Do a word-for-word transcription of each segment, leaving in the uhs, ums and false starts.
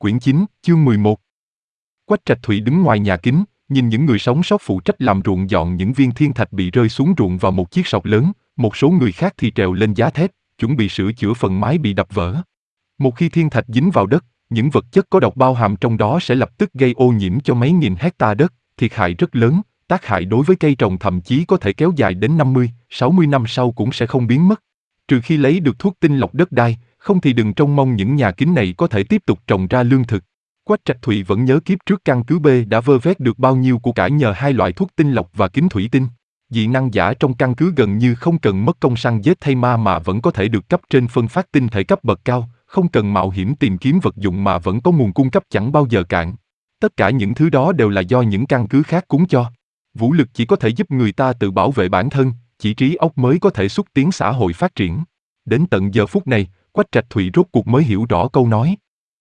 Quyển chín, chương mười một. Quách Trạch Thụy đứng ngoài nhà kính, nhìn những người sống sót phụ trách làm ruộng dọn những viên thiên thạch bị rơi xuống ruộng vào một chiếc sọt lớn, một số người khác thì trèo lên giá thép, chuẩn bị sửa chữa phần mái bị đập vỡ. Một khi thiên thạch dính vào đất, những vật chất có độc bao hàm trong đó sẽ lập tức gây ô nhiễm cho mấy nghìn hecta đất, thiệt hại rất lớn, tác hại đối với cây trồng thậm chí có thể kéo dài đến năm mươi, sáu mươi năm sau cũng sẽ không biến mất. Trừ khi lấy được thuốc tinh lọc đất đai, không thì đừng trông mong những nhà kính này có thể tiếp tục trồng ra lương thực. Quách Trạch Thụy vẫn nhớ kiếp trước căn cứ B đã vơ vét được bao nhiêu của cải nhờ hai loại thuốc tinh lọc và kính thủy tinh. Dị năng giả trong căn cứ gần như không cần mất công săn giết thay ma mà vẫn có thể được cấp trên phân phát tinh thể cấp bậc cao, không cần mạo hiểm tìm kiếm vật dụng mà vẫn có nguồn cung cấp chẳng bao giờ cạn. Tất cả những thứ đó đều là do những căn cứ khác cúng cho. Vũ lực chỉ có thể giúp người ta tự bảo vệ bản thân, chỉ trí óc mới có thể xúc tiến xã hội phát triển. Đến tận giờ phút này, Quách Trạch Thụy rốt cuộc mới hiểu rõ câu nói.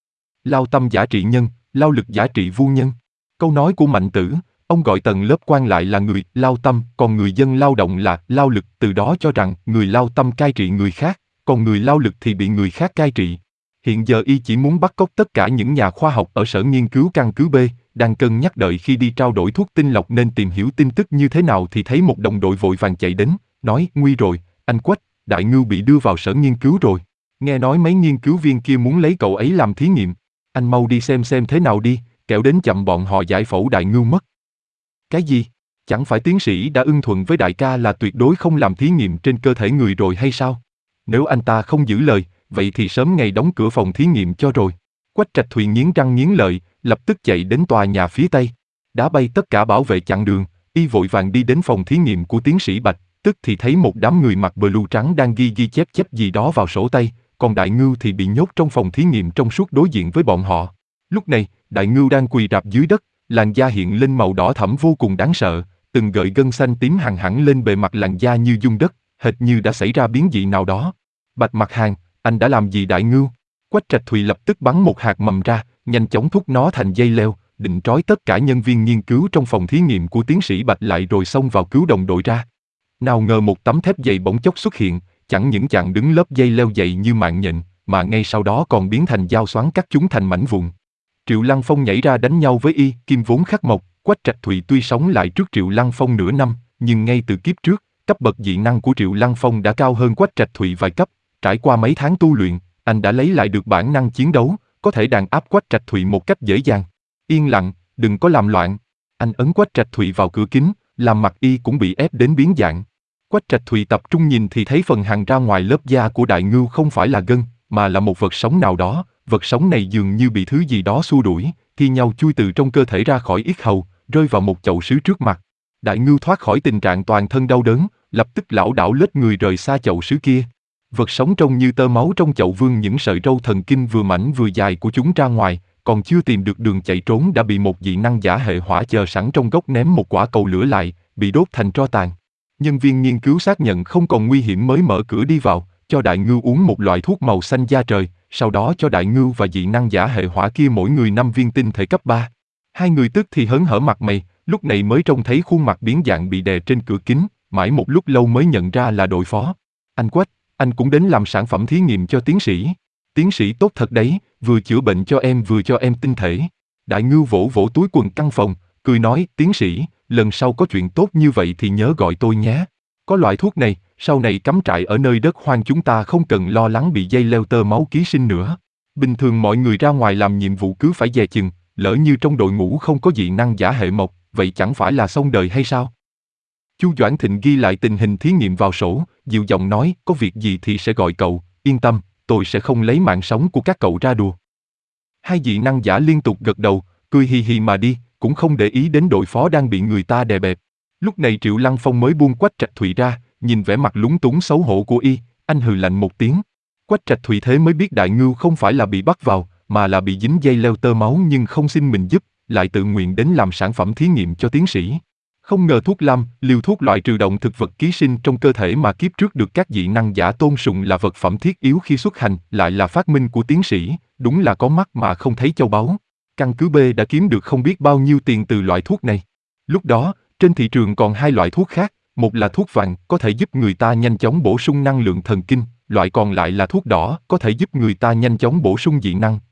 Lao tâm giả trị nhân, lao lực giả trị vu nhân. Câu nói của Mạnh Tử, ông gọi tầng lớp quan lại là người lao tâm, còn người dân lao động là lao lực, từ đó cho rằng người lao tâm cai trị người khác, còn người lao lực thì bị người khác cai trị. Hiện giờ y chỉ muốn bắt cóc tất cả những nhà khoa học ở sở nghiên cứu căn cứ B, đang cân nhắc đợi khi đi trao đổi thuốc tinh lọc nên tìm hiểu tin tức như thế nào thì thấy một đồng đội vội vàng chạy đến, nói nguy rồi, anh Quách, Đại Ngưu bị đưa vào sở nghiên cứu rồi. Nghe nói mấy nghiên cứu viên kia muốn lấy cậu ấy làm thí nghiệm. Anh mau đi xem xem thế nào đi, kẻo đến chậm bọn họ giải phẫu Đại Ngưu mất. Cái gì? Chẳng phải tiến sĩ đã ưng thuận với đại ca là tuyệt đối không làm thí nghiệm trên cơ thể người rồi hay sao? Nếu anh ta không giữ lời, vậy thì sớm ngày đóng cửa phòng thí nghiệm cho rồi. Quách Trạch Thụy nghiến răng nghiến lợi, lập tức chạy đến tòa nhà phía tây. Đá bay tất cả bảo vệ chặn đường, y vội vàng đi đến phòng thí nghiệm của tiến sĩ Bạch, tức thì thấy một đám người mặc blue trắng đang ghi ghi chép chép gì đó vào sổ tay, còn Đại Ngưu thì bị nhốt trong phòng thí nghiệm trong suốt đối diện với bọn họ. Lúc này, Đại Ngưu đang quỳ rạp dưới đất, làn da hiện lên màu đỏ thẫm vô cùng đáng sợ, từng gợi gân xanh tím hằn hẳn lên bề mặt làn da như dung đất, hệt như đã xảy ra biến dị nào đó. Bạch Mặt Hàng, anh đã làm gì Đại Ngưu? Quách Trạch Thụy lập tức bắn một hạt mầm ra, nhanh chóng thúc nó thành dây leo, định trói tất cả nhân viên nghiên cứu trong phòng thí nghiệm của tiến sĩ Bạch lại rồi xông vào cứu đồng đội ra. Nào ngờ một tấm thép dày bỗng chốc xuất hiện, chẳng những chặn đứng lớp dây leo dày như mạng nhện, mà ngay sau đó còn biến thành dao xoắn cắt chúng thành mảnh vụn. Triệu Lăng Phong nhảy ra đánh nhau với y, kim vốn khắc mộc. Quách Trạch Thụy tuy sống lại trước Triệu Lăng Phong nửa năm, nhưng ngay từ kiếp trước, cấp bậc dị năng của Triệu Lăng Phong đã cao hơn Quách Trạch Thụy vài cấp. Trải qua mấy tháng tu luyện, anh đã lấy lại được bản năng chiến đấu, có thể đàn áp Quách Trạch Thụy một cách dễ dàng. Yên lặng, đừng có làm loạn. Anh ấn Quách Trạch Thụy vào cửa kính, làm mặt y cũng bị ép đến biến dạng. Quách Trạch Thụy tập trung nhìn thì thấy phần hằn ra ngoài lớp da của Đại Ngưu không phải là gân, mà là một vật sống nào đó. Vật sống này dường như bị thứ gì đó xua đuổi, thi nhau chui từ trong cơ thể ra khỏi yết hầu, rơi vào một chậu sứ trước mặt. Đại Ngưu thoát khỏi tình trạng toàn thân đau đớn, lập tức lảo đảo lết người rời xa chậu sứ kia. Vật sống trông như tơ máu trong chậu vương những sợi râu thần kinh vừa mảnh vừa dài của chúng ra ngoài, còn chưa tìm được đường chạy trốn đã bị một dị năng giả hệ hỏa chờ sẵn trong góc ném một quả cầu lửa lại, bị đốt thành tro tàn. Nhân viên nghiên cứu xác nhận không còn nguy hiểm mới mở cửa đi vào, cho Đại Ngưu uống một loại thuốc màu xanh da trời, sau đó cho Đại Ngưu và dị năng giả hệ hỏa kia mỗi người năm viên tinh thể cấp ba. Hai người tức thì hớn hở mặt mày, lúc này mới trông thấy khuôn mặt biến dạng bị đè trên cửa kính, mãi một lúc lâu mới nhận ra là đội phó. Anh Quách, anh cũng đến làm sản phẩm thí nghiệm cho tiến sĩ. Tiến sĩ tốt thật đấy, vừa chữa bệnh cho em vừa cho em tinh thể. Đại Ngưu vỗ vỗ túi quần căn phòng, cười nói, tiến sĩ, lần sau có chuyện tốt như vậy thì nhớ gọi tôi nhé. Có loại thuốc này, sau này cắm trại ở nơi đất hoang chúng ta không cần lo lắng bị dây leo tơ máu ký sinh nữa. Bình thường mọi người ra ngoài làm nhiệm vụ cứ phải dè chừng, lỡ như trong đội ngũ không có dị năng giả hệ mộc, vậy chẳng phải là xong đời hay sao? Chu Doãn Thịnh ghi lại tình hình thí nghiệm vào sổ, dịu giọng nói, có việc gì thì sẽ gọi cậu, yên tâm, tôi sẽ không lấy mạng sống của các cậu ra đùa. Hai dị năng giả liên tục gật đầu, cười hì hì mà đi, cũng không để ý đến đội phó đang bị người ta đè bẹp. Lúc này Triệu Lăng Phong mới buông Quách Trạch Thụy ra, nhìn vẻ mặt lúng túng xấu hổ của y, anh hừ lạnh một tiếng. Quách Trạch Thụy thế mới biết Đại Ngưu không phải là bị bắt vào, mà là bị dính dây leo tơ máu nhưng không xin mình giúp, lại tự nguyện đến làm sản phẩm thí nghiệm cho tiến sĩ. Không ngờ thuốc lam, liều thuốc loại trừ động thực vật ký sinh trong cơ thể mà kiếp trước được các dị năng giả tôn sùng là vật phẩm thiết yếu khi xuất hành, lại là phát minh của tiến sĩ, đúng là có mắt mà không thấy châu báu. Căn cứ B đã kiếm được không biết bao nhiêu tiền từ loại thuốc này. Lúc đó, trên thị trường còn hai loại thuốc khác, một là thuốc vàng, có thể giúp người ta nhanh chóng bổ sung năng lượng thần kinh, loại còn lại là thuốc đỏ, có thể giúp người ta nhanh chóng bổ sung dị năng,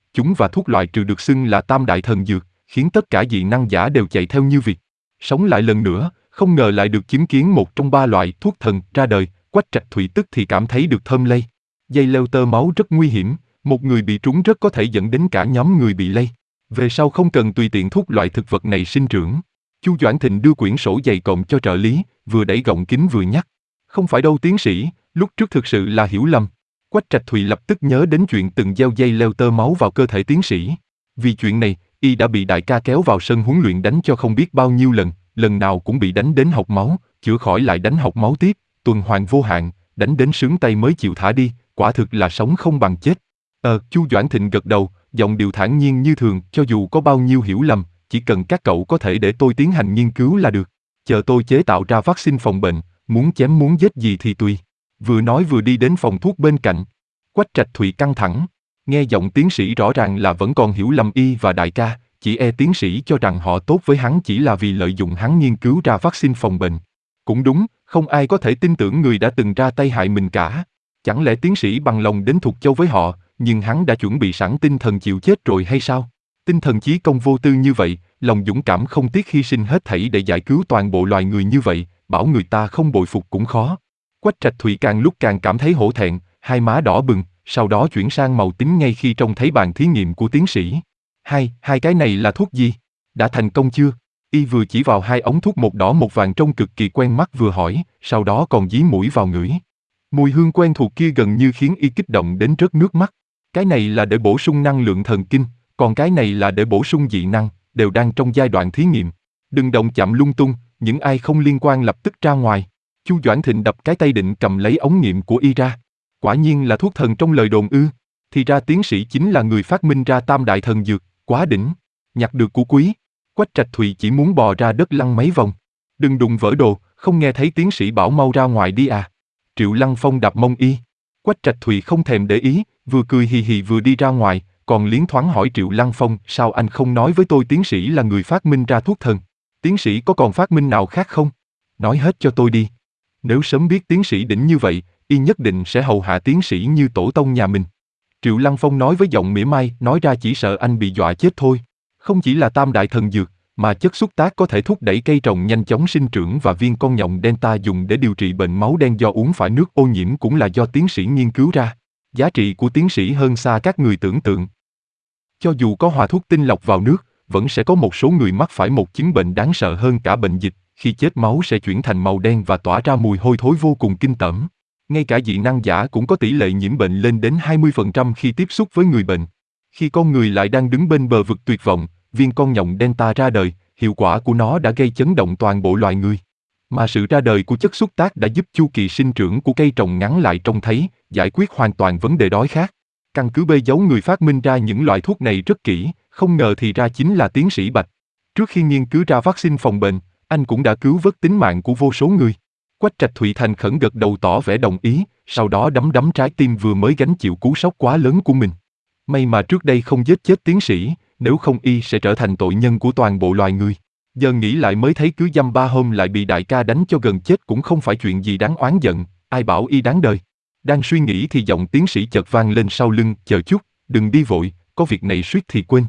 Chúng và thuốc loại trừ được xưng là tam đại thần dược, khiến tất cả dị năng giả đều chạy theo như việc. Sống lại lần nữa, không ngờ lại được chứng kiến một trong ba loại thuốc thần ra đời, Quách Trạch Thụy tức thì cảm thấy được thơm lây. Dây leo tơ máu rất nguy hiểm, một người bị trúng rất có thể dẫn đến cả nhóm người bị lây. Về sau không cần tùy tiện thúc loại thực vật này sinh trưởng. Chu Doãn Thịnh đưa quyển sổ dày cộm cho trợ lý, vừa đẩy gọng kính vừa nhắc. Không phải đâu tiến sĩ, lúc trước thực sự là hiểu lầm. Quách Trạch Thụy lập tức nhớ đến chuyện từng gieo dây leo tơ máu vào cơ thể tiến sĩ. Vì chuyện này, y đã bị đại ca kéo vào sân huấn luyện đánh cho không biết bao nhiêu lần, lần nào cũng bị đánh đến học máu, chữa khỏi lại đánh học máu tiếp, tuần hoàn vô hạn, đánh đến sướng tay mới chịu thả đi, quả thực là sống không bằng chết. Ờ, Chu Doãn Thịnh gật đầu, giọng điệu thản nhiên như thường, cho dù có bao nhiêu hiểu lầm, chỉ cần các cậu có thể để tôi tiến hành nghiên cứu là được. Chờ tôi chế tạo ra vaccine phòng bệnh, muốn chém muốn giết gì thì tùy. Vừa nói vừa đi đến phòng thuốc bên cạnh. Quách Trạch Thụy căng thẳng, nghe giọng tiến sĩ rõ ràng là vẫn còn hiểu lầm y và đại ca, chỉ e tiến sĩ cho rằng họ tốt với hắn chỉ là vì lợi dụng hắn nghiên cứu ra vaccine phòng bệnh. Cũng đúng, không ai có thể tin tưởng người đã từng ra tay hại mình cả. Chẳng lẽ tiến sĩ bằng lòng đến Thục Châu với họ, nhưng hắn đã chuẩn bị sẵn tinh thần chịu chết rồi hay sao? Tinh thần chí công vô tư như vậy, lòng dũng cảm không tiếc hy sinh hết thảy để giải cứu toàn bộ loài người như vậy, bảo người ta không bội phục cũng khó. Quách Trạch Thụy càng lúc càng cảm thấy hổ thẹn, hai má đỏ bừng, sau đó chuyển sang màu tím ngay khi trông thấy bàn thí nghiệm của tiến sĩ. Hai, hai cái này là thuốc gì? Đã thành công chưa? Y vừa chỉ vào hai ống thuốc một đỏ một vàng trông cực kỳ quen mắt vừa hỏi, sau đó còn dí mũi vào ngửi. Mùi hương quen thuộc kia gần như khiến y kích động đến rớt nước mắt. Cái này là để bổ sung năng lượng thần kinh, còn cái này là để bổ sung dị năng, đều đang trong giai đoạn thí nghiệm. Đừng động chạm lung tung, những ai không liên quan lập tức ra ngoài. Chu Doãn Thịnh đập cái tay định cầm lấy ống nghiệm của y ra. Quả nhiên là thuốc thần trong lời đồn ư? Thì ra tiến sĩ chính là người phát minh ra tam đại thần dược, quá đỉnh. Nhặt được của quý. Quách Trạch Thụy chỉ muốn bò ra đất lăn mấy vòng. Đừng đụng vỡ đồ, không nghe thấy tiến sĩ bảo mau ra ngoài đi à. Triệu Lăng Phong đạp mông y. Quách Trạch Thụy không thèm để ý, vừa cười hì hì vừa đi ra ngoài, còn liến thoáng hỏi Triệu Lăng Phong, sao anh không nói với tôi tiến sĩ là người phát minh ra thuốc thần? Tiến sĩ có còn phát minh nào khác không? Nói hết cho tôi đi. Nếu sớm biết tiến sĩ đỉnh như vậy, y nhất định sẽ hầu hạ tiến sĩ như tổ tông nhà mình. Triệu Lăng Phong nói với giọng mỉa mai, nói ra chỉ sợ anh bị dọa chết thôi. Không chỉ là tam đại thần dược, mà chất xúc tác có thể thúc đẩy cây trồng nhanh chóng sinh trưởng và viên con nhộng Delta dùng để điều trị bệnh máu đen do uống phải nước ô nhiễm cũng là do tiến sĩ nghiên cứu ra. Giá trị của tiến sĩ hơn xa các người tưởng tượng. Cho dù có hòa thuốc tinh lọc vào nước, vẫn sẽ có một số người mắc phải một chứng bệnh đáng sợ hơn cả bệnh dịch, khi chết máu sẽ chuyển thành màu đen và tỏa ra mùi hôi thối vô cùng kinh tởm. Ngay cả dị năng giả cũng có tỷ lệ nhiễm bệnh lên đến hai mươi phần trăm khi tiếp xúc với người bệnh. Khi con người lại đang đứng bên bờ vực tuyệt vọng, viên con nhộng Delta ra đời, hiệu quả của nó đã gây chấn động toàn bộ loài người. Mà sự ra đời của chất xúc tác đã giúp chu kỳ sinh trưởng của cây trồng ngắn lại trông thấy, giải quyết hoàn toàn vấn đề đói khát. Căn cứ bê giấu người phát minh ra những loại thuốc này rất kỹ, không ngờ thì ra chính là tiến sĩ Bạch. Trước khi nghiên cứu ra vaccine phòng bệnh, anh cũng đã cứu vớt tính mạng của vô số người. Quách Trạch Thụy thành khẩn gật đầu tỏ vẻ đồng ý, sau đó đấm đấm trái tim vừa mới gánh chịu cú sốc quá lớn của mình. May mà trước đây không giết chết tiến sĩ, nếu không y sẽ trở thành tội nhân của toàn bộ loài người. Giờ nghĩ lại mới thấy cứ dăm ba hôm lại bị đại ca đánh cho gần chết cũng không phải chuyện gì đáng oán giận, ai bảo y đáng đời. Đang suy nghĩ thì giọng tiến sĩ chợt vang lên sau lưng, chờ chút, đừng đi vội, có việc này suýt thì quên.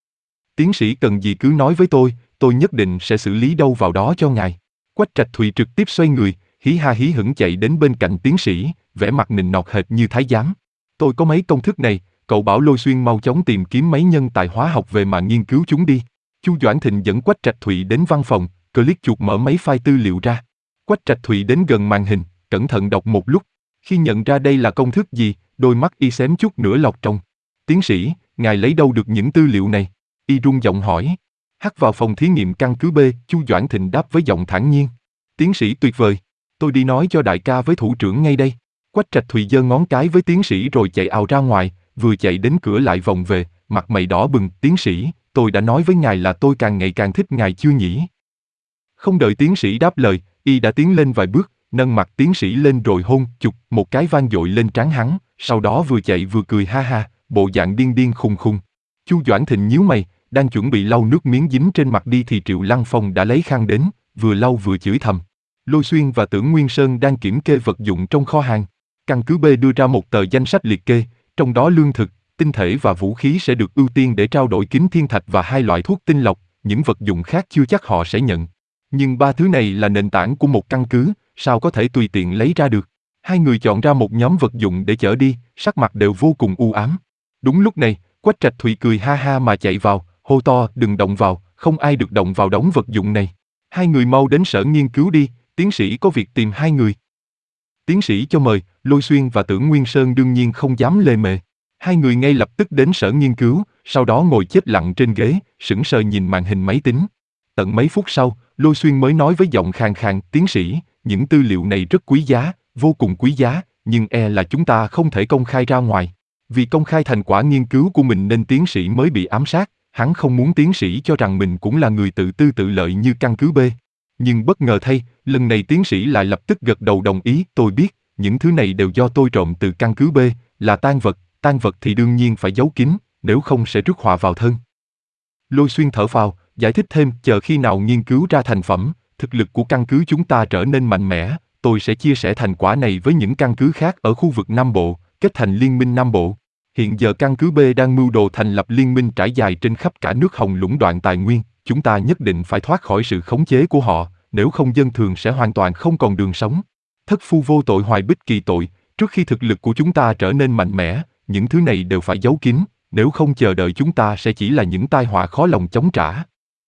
Tiến sĩ cần gì cứ nói với tôi, tôi nhất định sẽ xử lý đâu vào đó cho ngài. Quách Trạch Thụy trực tiếp xoay người, hí ha hí hửng chạy đến bên cạnh tiến sĩ, vẻ mặt nịnh nọt hệt như thái giám. Tôi có mấy công thức này, cậu bảo Lôi Xuyên mau chóng tìm kiếm mấy nhân tài hóa học về mà nghiên cứu chúng đi. Chu Doãn Thịnh dẫn Quách Trạch Thụy đến văn phòng, click chuột mở mấy file tư liệu ra. Quách Trạch Thụy đến gần màn hình, cẩn thận đọc một lúc. Khi nhận ra đây là công thức gì, đôi mắt y xém chút nữa lọt trong. Tiến sĩ, ngài lấy đâu được những tư liệu này? Y run giọng hỏi. Hắt vào phòng thí nghiệm căn cứ B, Chu Doãn Thịnh đáp với giọng thản nhiên. Tiến sĩ tuyệt vời, tôi đi nói cho đại ca với thủ trưởng ngay đây. Quách Trạch Thụy giơ ngón cái với tiến sĩ rồi chạy ào ra ngoài, vừa chạy đến cửa lại vòng về, mặt mày đỏ bừng. Tiến sĩ, tôi đã nói với ngài là tôi càng ngày càng thích ngài chưa nhỉ? Không đợi tiến sĩ đáp lời, y đã tiến lên vài bước, nâng mặt tiến sĩ lên rồi hôn chụp một cái vang dội lên trán hắn, sau đó vừa chạy vừa cười ha ha, bộ dạng điên điên khùng khùng. Chu Doãn Thịnh nhíu mày, đang chuẩn bị lau nước miếng dính trên mặt đi thì Triệu Lăng Phong đã lấy khăn đến, vừa lau vừa chửi thầm. Lôi Xuyên và Tưởng Nguyên Sơn đang kiểm kê vật dụng trong kho hàng. Căn cứ B đưa ra một tờ danh sách liệt kê, trong đó lương thực, tinh thể và vũ khí sẽ được ưu tiên để trao đổi kính thiên thạch và hai loại thuốc tinh lọc, những vật dụng khác chưa chắc họ sẽ nhận. Nhưng ba thứ này là nền tảng của một căn cứ, sao có thể tùy tiện lấy ra được. Hai người chọn ra một nhóm vật dụng để chở đi, sắc mặt đều vô cùng u ám. Đúng lúc này, Quách Trạch Thụy cười ha ha mà chạy vào, hô to, đừng động vào, không ai được động vào đống vật dụng này. Hai người mau đến sở nghiên cứu đi, tiến sĩ có việc tìm hai người. Tiến sĩ cho mời, Lôi Xuyên và Tưởng Nguyên Sơn đương nhiên không dám lề mề. Hai người ngay lập tức đến sở nghiên cứu, sau đó ngồi chết lặng trên ghế, sững sờ nhìn màn hình máy tính. Tận mấy phút sau, Lôi Xuyên mới nói với giọng khàn khàn, tiến sĩ, những tư liệu này rất quý giá, vô cùng quý giá, nhưng e là chúng ta không thể công khai ra ngoài. Vì công khai thành quả nghiên cứu của mình nên tiến sĩ mới bị ám sát, hắn không muốn tiến sĩ cho rằng mình cũng là người tự tư tự lợi như căn cứ B. Nhưng bất ngờ thay, lần này tiến sĩ lại lập tức gật đầu đồng ý, tôi biết, những thứ này đều do tôi trộm từ căn cứ B, là tang vật, tang vật thì đương nhiên phải giấu kín, nếu không sẽ rước họa vào thân. Lôi Xuyên thở phào, giải thích thêm, chờ khi nào nghiên cứu ra thành phẩm, thực lực của căn cứ chúng ta trở nên mạnh mẽ, tôi sẽ chia sẻ thành quả này với những căn cứ khác ở khu vực Nam Bộ, kết thành liên minh Nam Bộ. Hiện giờ căn cứ B đang mưu đồ thành lập liên minh trải dài trên khắp cả nước Hồng lũng đoạn tài nguyên, chúng ta nhất định phải thoát khỏi sự khống chế của họ, nếu không dân thường sẽ hoàn toàn không còn đường sống. Thất phu vô tội hoài bích kỳ tội, trước khi thực lực của chúng ta trở nên mạnh mẽ, những thứ này đều phải giấu kín, nếu không chờ đợi chúng ta sẽ chỉ là những tai họa khó lòng chống trả.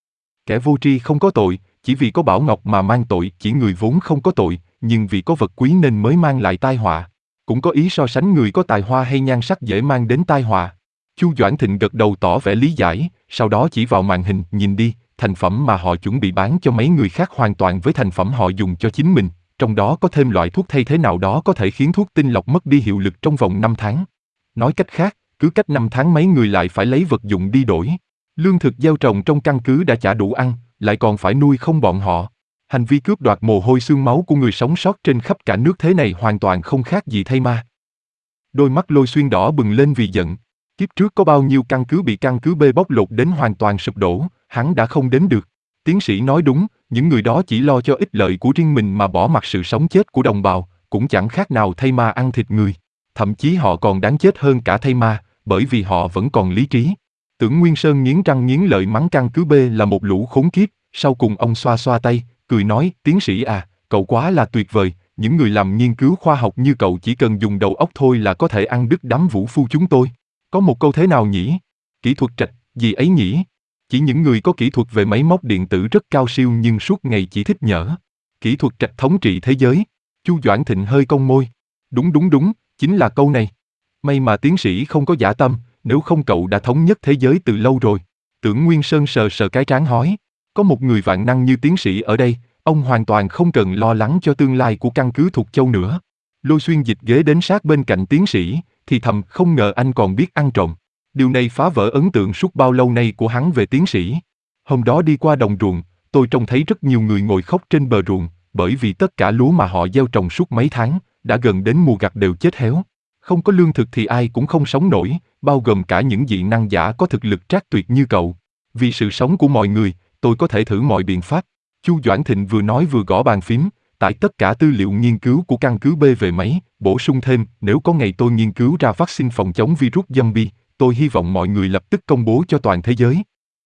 Kẻ vô tri không có tội, chỉ vì có bảo ngọc mà mang tội, chỉ người vốn không có tội, nhưng vì có vật quý nên mới mang lại tai họa. Cũng có ý so sánh người có tài hoa hay nhan sắc dễ mang đến tai họa. Chu Doãn Thịnh gật đầu tỏ vẻ lý giải, sau đó chỉ vào màn hình, nhìn đi, thành phẩm mà họ chuẩn bị bán cho mấy người khác hoàn toàn với thành phẩm họ dùng cho chính mình, trong đó có thêm loại thuốc thay thế nào đó có thể khiến thuốc tinh lọc mất đi hiệu lực trong vòng năm tháng. Nói cách khác, cứ cách năm tháng mấy người lại phải lấy vật dụng đi đổi. Lương thực gieo trồng trong căn cứ đã chả đủ ăn, lại còn phải nuôi không bọn họ. Hành vi cướp đoạt mồ hôi xương máu của người sống sót trên khắp cả nước thế này hoàn toàn không khác gì thay ma. Đôi mắt Lôi Xuyên đỏ bừng lên vì giận. Kiếp trước có bao nhiêu căn cứ bị căn cứ B bóc lột đến hoàn toàn sụp đổ, hắn đã không đếm được. Tiến sĩ nói đúng, những người đó chỉ lo cho ích lợi của riêng mình mà bỏ mặc sự sống chết của đồng bào, cũng chẳng khác nào thay ma ăn thịt người. Thậm chí họ còn đáng chết hơn cả thay ma, bởi vì họ vẫn còn lý trí. Tưởng Nguyên Sơn nghiến răng nghiến lợi mắng căn cứ B là một lũ khốn kiếp, sau cùng ông xoa xoa tay, cười nói, tiến sĩ à, cậu quá là tuyệt vời, những người làm nghiên cứu khoa học như cậu chỉ cần dùng đầu óc thôi là có thể ăn đứt đám vũ phu chúng tôi. Có một câu thế nào nhỉ? Kỹ thuật Trạch, gì ấy nhỉ? Chỉ những người có kỹ thuật về máy móc điện tử rất cao siêu nhưng suốt ngày chỉ thích nhỡ. Kỹ thuật Trạch thống trị thế giới. Chu Doãn Thịnh hơi cong môi. Đúng đúng đúng, chính là câu này. May mà tiến sĩ không có dã tâm, nếu không cậu đã thống nhất thế giới từ lâu rồi. Tưởng Nguyên Sơn sờ sờ cái trán hói. Có một người vạn năng như tiến sĩ ở đây, ông hoàn toàn không cần lo lắng cho tương lai của căn cứ Thục Châu nữa. Lôi Xuyên dịch ghế đến sát bên cạnh tiến sĩ, thì thầm không ngờ anh còn biết ăn trộm. Điều này phá vỡ ấn tượng suốt bao lâu nay của hắn về tiến sĩ. Hôm đó đi qua đồng ruộng, tôi trông thấy rất nhiều người ngồi khóc trên bờ ruộng, bởi vì tất cả lúa mà họ gieo trồng suốt mấy tháng, đã gần đến mùa gặt đều chết héo. Không có lương thực thì ai cũng không sống nổi, bao gồm cả những dị năng giả có thực lực trác tuyệt như cậu. Vì sự sống của mọi người, tôi có thể thử mọi biện pháp. Chu Doãn Thịnh vừa nói vừa gõ bàn phím, tải tất cả tư liệu nghiên cứu của căn cứ B về máy, bổ sung thêm, nếu có ngày tôi nghiên cứu ra vaccine phòng chống virus zombie, tôi hy vọng mọi người lập tức công bố cho toàn thế giới.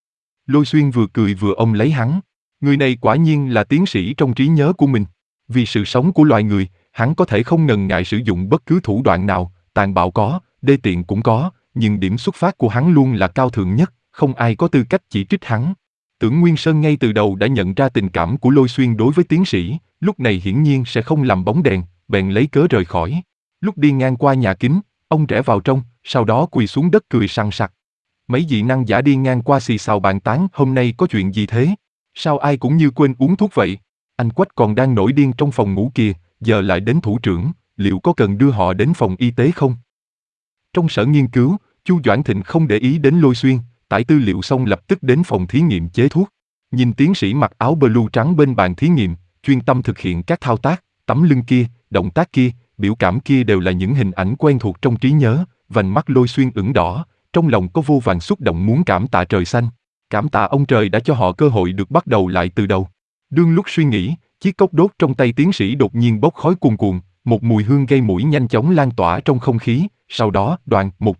Lôi Xuyên vừa cười vừa ôm lấy hắn. Người này quả nhiên là tiến sĩ trong trí nhớ của mình. Vì sự sống của loài người, hắn có thể không ngần ngại sử dụng bất cứ thủ đoạn nào, tàn bạo có, đê tiện cũng có, nhưng điểm xuất phát của hắn luôn là cao thượng nhất, không ai có tư cách chỉ trích hắn. Tưởng Nguyên Sơn ngay từ đầu đã nhận ra tình cảm của Lôi Xuyên đối với tiến sĩ, lúc này hiển nhiên sẽ không làm bóng đèn, bèn lấy cớ rời khỏi. Lúc đi ngang qua nhà kính, ông rẽ vào trong, sau đó quỳ xuống đất cười sằng sặc. Mấy dị năng giả đi ngang qua xì xào bàn tán, hôm nay có chuyện gì thế? Sao ai cũng như quên uống thuốc vậy? Anh Quách còn đang nổi điên trong phòng ngủ kìa, giờ lại đến thủ trưởng, liệu có cần đưa họ đến phòng y tế không? Trong sở nghiên cứu, Chu Doãn Thịnh không để ý đến Lôi Xuyên, tải tư liệu xong lập tức đến phòng thí nghiệm chế thuốc. Nhìn tiến sĩ mặc áo blue trắng bên bàn thí nghiệm, chuyên tâm thực hiện các thao tác, tấm lưng kia, động tác kia, biểu cảm kia đều là những hình ảnh quen thuộc trong trí nhớ, vành mắt Lôi Xuyên ửng đỏ, trong lòng có vô vàn xúc động muốn cảm tạ trời xanh. Cảm tạ ông trời đã cho họ cơ hội được bắt đầu lại từ đầu. Đương lúc suy nghĩ, chiếc cốc đốt trong tay tiến sĩ đột nhiên bốc khói cuồn cuộn, một mùi hương gây mũi nhanh chóng lan tỏa trong không khí, sau đó, đoàng một tiếng,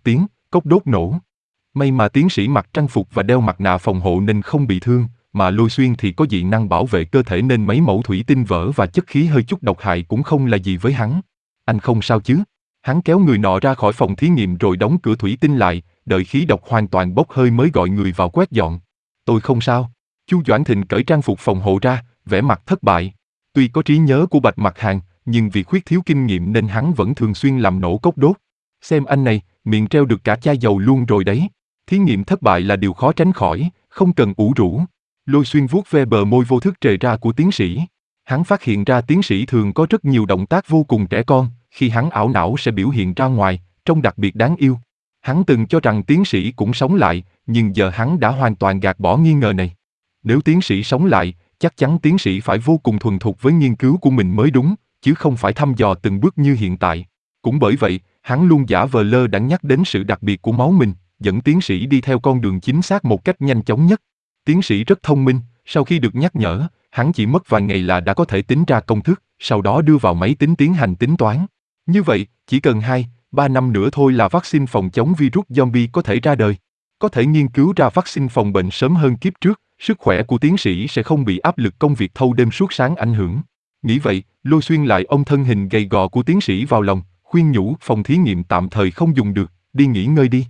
Cốc đốt nổ. May mà tiến sĩ mặc trang phục và đeo mặt nạ phòng hộ nên không bị thương, mà Lôi Xuyên thì có dị năng bảo vệ cơ thể nên mấy mẩu thủy tinh vỡ và chất khí hơi chút độc hại cũng không là gì với hắn. Anh không sao chứ? Hắn kéo người nọ ra khỏi phòng thí nghiệm rồi đóng cửa thủy tinh lại, đợi khí độc hoàn toàn bốc hơi mới gọi người vào quét dọn. Tôi không sao. Chu Doãn Thịnh cởi trang phục phòng hộ ra, vẻ mặt thất bại. Tuy có trí nhớ của Bạch Mặc Hàn, nhưng vì khuyết thiếu kinh nghiệm nên hắn vẫn thường xuyên làm nổ cốc đốt. Xem anh này, miệng treo được cả chai dầu luôn rồi đấy. Thí nghiệm thất bại là điều khó tránh khỏi, không cần ủ rũ. Lôi Xuyên vuốt ve bờ môi vô thức trề ra của tiến sĩ. Hắn phát hiện ra tiến sĩ thường có rất nhiều động tác vô cùng trẻ con, khi hắn ảo não sẽ biểu hiện ra ngoài, trông đặc biệt đáng yêu. Hắn từng cho rằng tiến sĩ cũng sống lại, nhưng giờ hắn đã hoàn toàn gạt bỏ nghi ngờ này. Nếu tiến sĩ sống lại, chắc chắn tiến sĩ phải vô cùng thuần thục với nghiên cứu của mình mới đúng, chứ không phải thăm dò từng bước như hiện tại. Cũng bởi vậy, hắn luôn giả vờ lơ đãng nhắc đến sự đặc biệt của máu mình, dẫn tiến sĩ đi theo con đường chính xác một cách nhanh chóng nhất. Tiến sĩ rất thông minh, sau khi được nhắc nhở, hắn chỉ mất vài ngày là đã có thể tính ra công thức, sau đó đưa vào máy tính tiến hành tính toán. Như vậy, chỉ cần hai, ba năm nữa thôi là vaccine phòng chống virus zombie có thể ra đời. Có thể nghiên cứu ra vaccine phòng bệnh sớm hơn kiếp trước, sức khỏe của tiến sĩ sẽ không bị áp lực công việc thâu đêm suốt sáng ảnh hưởng. Nghĩ vậy, Lôi Xuyên lại ôm thân hình gầy gò của tiến sĩ vào lòng, khuyên nhủ phòng thí nghiệm tạm thời không dùng được, đi nghỉ ngơi đi.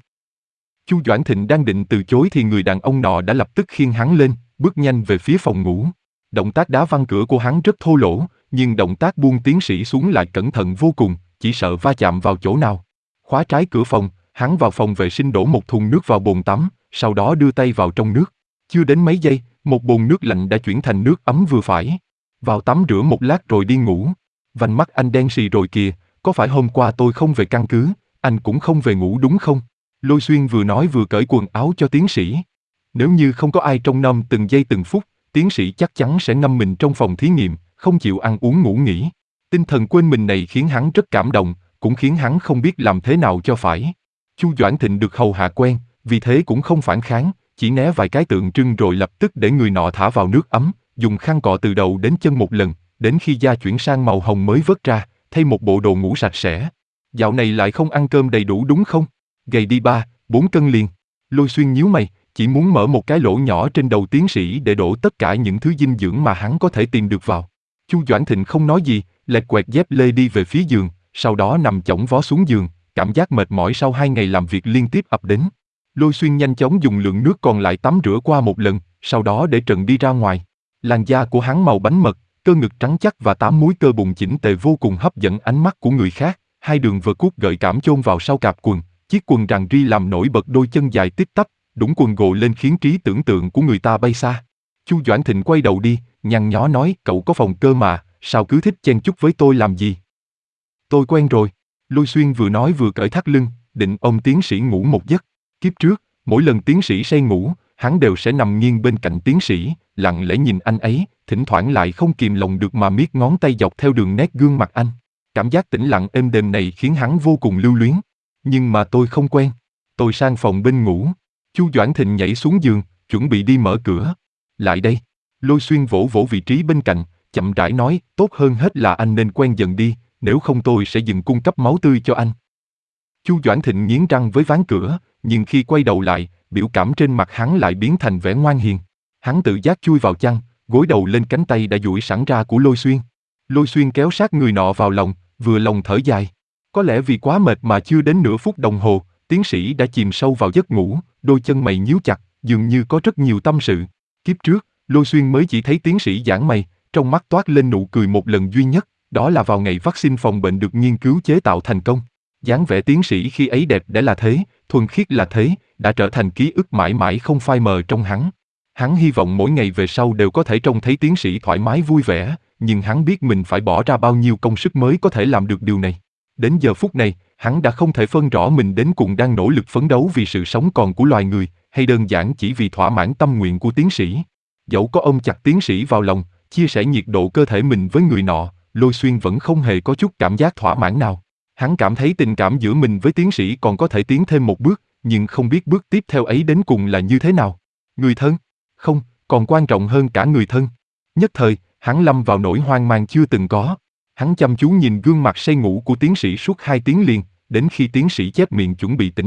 Chu Doãn Thịnh đang định từ chối thì người đàn ông nọ đã lập tức khiêng hắn lên, bước nhanh về phía phòng ngủ. Động tác đá văng cửa của hắn rất thô lỗ, nhưng động tác buông tiến sĩ xuống lại cẩn thận vô cùng, chỉ sợ va chạm vào chỗ nào. Khóa trái cửa phòng, hắn vào phòng vệ sinh đổ một thùng nước vào bồn tắm, sau đó đưa tay vào trong nước. Chưa đến mấy giây, một bồn nước lạnh đã chuyển thành nước ấm vừa phải. Vào tắm rửa một lát rồi đi ngủ. Vành mắt anh đen xì rồi kìa, có phải hôm qua tôi không về căn cứ, anh cũng không về ngủ đúng không? Lôi Xuyên vừa nói vừa cởi quần áo cho tiến sĩ. Nếu như không có ai trông nom từng giây từng phút, tiến sĩ chắc chắn sẽ ngâm mình trong phòng thí nghiệm, không chịu ăn uống ngủ nghỉ. Tinh thần quên mình này khiến hắn rất cảm động, cũng khiến hắn không biết làm thế nào cho phải. Chu Doãn Thịnh được hầu hạ quen, vì thế cũng không phản kháng, chỉ né vài cái tượng trưng rồi lập tức để người nọ thả vào nước ấm, dùng khăn cọ từ đầu đến chân một lần, đến khi da chuyển sang màu hồng mới vớt ra, thay một bộ đồ ngủ sạch sẽ. Dạo này lại không ăn cơm đầy đủ đúng không? Gầy đi ba, bốn cân liền. Lôi Xuyên nhíu mày, chỉ muốn mở một cái lỗ nhỏ trên đầu tiến sĩ để đổ tất cả những thứ dinh dưỡng mà hắn có thể tìm được vào. Chu Doãn Thịnh không nói gì, lẹt quẹt dép lê đi về phía giường, sau đó nằm chõng vó xuống giường, cảm giác mệt mỏi sau hai ngày làm việc liên tiếp ập đến. Lôi Xuyên nhanh chóng dùng lượng nước còn lại tắm rửa qua một lần, sau đó để trần đi ra ngoài. Làn da của hắn màu bánh mật, cơ ngực trắng chắc và tám múi cơ bụng chỉnh tề vô cùng hấp dẫn ánh mắt của người khác, hai đường vợt cuốc gợi cảm chôn vào sau cạp quần, chiếc quần rằn ri làm nổi bật đôi chân dài tít tắp, đũng quần gồ lên khiến trí tưởng tượng của người ta bay xa. Chu Doãn Thịnh quay đầu đi, nhăn nhó nói, cậu có phòng cơ mà, sao cứ thích chen chúc với tôi làm gì? Tôi quen rồi. Lôi Xuyên vừa nói vừa cởi thắt lưng, định ôm tiến sĩ ngủ một giấc. Kiếp trước, mỗi lần tiến sĩ say ngủ, hắn đều sẽ nằm nghiêng bên cạnh tiến sĩ, lặng lẽ nhìn anh ấy, thỉnh thoảng lại không kìm lòng được mà miết ngón tay dọc theo đường nét gương mặt anh. Cảm giác tĩnh lặng êm đềm này khiến hắn vô cùng lưu luyến. Nhưng mà tôi không quen. Tôi sang phòng bên ngủ. Chu Doãn Thịnh nhảy xuống giường, chuẩn bị đi mở cửa. Lại đây. Lôi Xuyên vỗ vỗ vị trí bên cạnh, chậm rãi nói, tốt hơn hết là anh nên quen dần đi, nếu không tôi sẽ dừng cung cấp máu tươi cho anh. Chu Doãn Thịnh nghiến răng với ván cửa, nhưng khi quay đầu lại, biểu cảm trên mặt hắn lại biến thành vẻ ngoan hiền. Hắn tự giác chui vào chăn, gối đầu lên cánh tay đã duỗi sẵn ra của Lôi Xuyên. Lôi Xuyên kéo sát người nọ vào lòng, vừa lòng thở dài. Có lẽ vì quá mệt mà chưa đến nửa phút đồng hồ, tiến sĩ đã chìm sâu vào giấc ngủ, đôi chân mày nhíu chặt, dường như có rất nhiều tâm sự. Kiếp trước, Lôi Xuyên mới chỉ thấy tiến sĩ giãn mày, trong mắt toát lên nụ cười một lần duy nhất, đó là vào ngày vaccine phòng bệnh được nghiên cứu chế tạo thành công. Dáng vẻ tiến sĩ khi ấy đẹp đẽ là thế, thuần khiết là thế, đã trở thành ký ức mãi mãi không phai mờ trong hắn. Hắn hy vọng mỗi ngày về sau đều có thể trông thấy tiến sĩ thoải mái vui vẻ, nhưng hắn biết mình phải bỏ ra bao nhiêu công sức mới có thể làm được điều này. Đến giờ phút này, hắn đã không thể phân rõ mình đến cùng đang nỗ lực phấn đấu vì sự sống còn của loài người, hay đơn giản chỉ vì thỏa mãn tâm nguyện của tiến sĩ. Dẫu có ôm chặt tiến sĩ vào lòng, chia sẻ nhiệt độ cơ thể mình với người nọ, Lôi Xuyên vẫn không hề có chút cảm giác thỏa mãn nào. Hắn cảm thấy tình cảm giữa mình với tiến sĩ còn có thể tiến thêm một bước, nhưng không biết bước tiếp theo ấy đến cùng là như thế nào. Người thân? Không, còn quan trọng hơn cả người thân. Nhất thời, hắn lâm vào nỗi hoang mang chưa từng có. Hắn chăm chú nhìn gương mặt say ngủ của tiến sĩ suốt hai tiếng liền, đến khi tiến sĩ chép miệng chuẩn bị tỉnh giấc,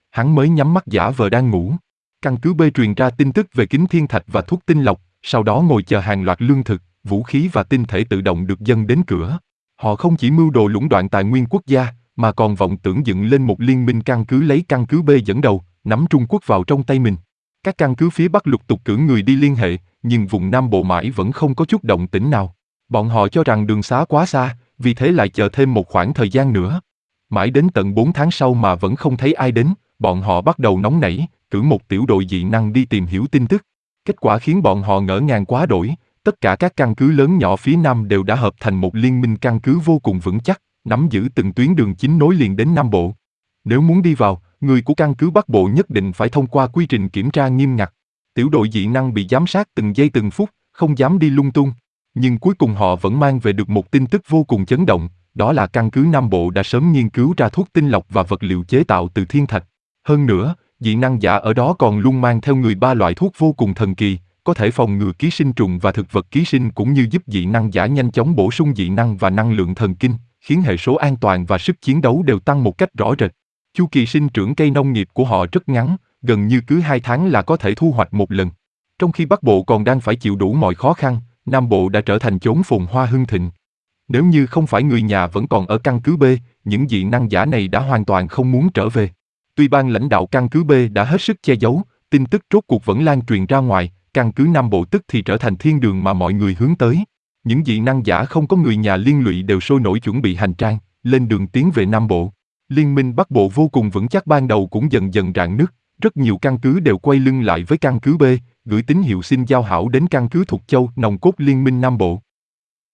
Hắn mới nhắm mắt giả vờ đang ngủ. Căn cứ B truyền ra tin tức về kính thiên thạch và thuốc tinh lọc, sau đó ngồi chờ hàng loạt lương thực, vũ khí và tinh thể tự động được dâng đến cửa. Họ không chỉ mưu đồ lũng đoạn tài nguyên quốc gia, mà còn vọng tưởng dựng lên một liên minh căn cứ lấy căn cứ B dẫn đầu, nắm Trung Quốc vào trong tay mình. Các căn cứ phía Bắc lục tục cử người đi liên hệ, nhưng vùng Nam Bộ mãi vẫn không có chút động tĩnh nào. Bọn họ cho rằng đường xá quá xa, vì thế lại chờ thêm một khoảng thời gian nữa. Mãi đến tận bốn tháng sau mà vẫn không thấy ai đến, bọn họ bắt đầu nóng nảy, cử một tiểu đội dị năng đi tìm hiểu tin tức. Kết quả khiến bọn họ ngỡ ngàng quá đổi, tất cả các căn cứ lớn nhỏ phía Nam đều đã hợp thành một liên minh căn cứ vô cùng vững chắc, nắm giữ từng tuyến đường chính nối liền đến Nam Bộ. Nếu muốn đi vào, người của căn cứ Bắc Bộ nhất định phải thông qua quy trình kiểm tra nghiêm ngặt. Tiểu đội dị năng bị giám sát từng giây từng phút, không dám đi lung tung. Nhưng cuối cùng họ vẫn mang về được một tin tức vô cùng chấn động, đó là căn cứ Nam Bộ đã sớm nghiên cứu ra thuốc tinh lọc và vật liệu chế tạo từ thiên thạch. Hơn nữa, dị năng giả ở đó còn luôn mang theo người ba loại thuốc vô cùng thần kỳ, có thể phòng ngừa ký sinh trùng và thực vật ký sinh cũng như giúp dị năng giả nhanh chóng bổ sung dị năng và năng lượng thần kinh, khiến hệ số an toàn và sức chiến đấu đều tăng một cách rõ rệt. Chu kỳ sinh trưởng cây nông nghiệp của họ rất ngắn, gần như cứ hai tháng là có thể thu hoạch một lần. Trong khi Bắc Bộ còn đang phải chịu đủ mọi khó khăn, Nam Bộ đã trở thành chốn phồn hoa hưng thịnh. Nếu như không phải người nhà vẫn còn ở căn cứ B, những dị năng giả này đã hoàn toàn không muốn trở về. Tuy ban lãnh đạo căn cứ B đã hết sức che giấu, tin tức rốt cuộc vẫn lan truyền ra ngoài, căn cứ Nam Bộ tức thì trở thành thiên đường mà mọi người hướng tới. Những dị năng giả không có người nhà liên lụy đều sôi nổi chuẩn bị hành trang, lên đường tiến về Nam Bộ. Liên minh Bắc Bộ vô cùng vững chắc ban đầu cũng dần dần rạn nứt, rất nhiều căn cứ đều quay lưng lại với căn cứ B, gửi tín hiệu xin giao hảo đến căn cứ Thục Châu, nòng cốt liên minh Nam Bộ.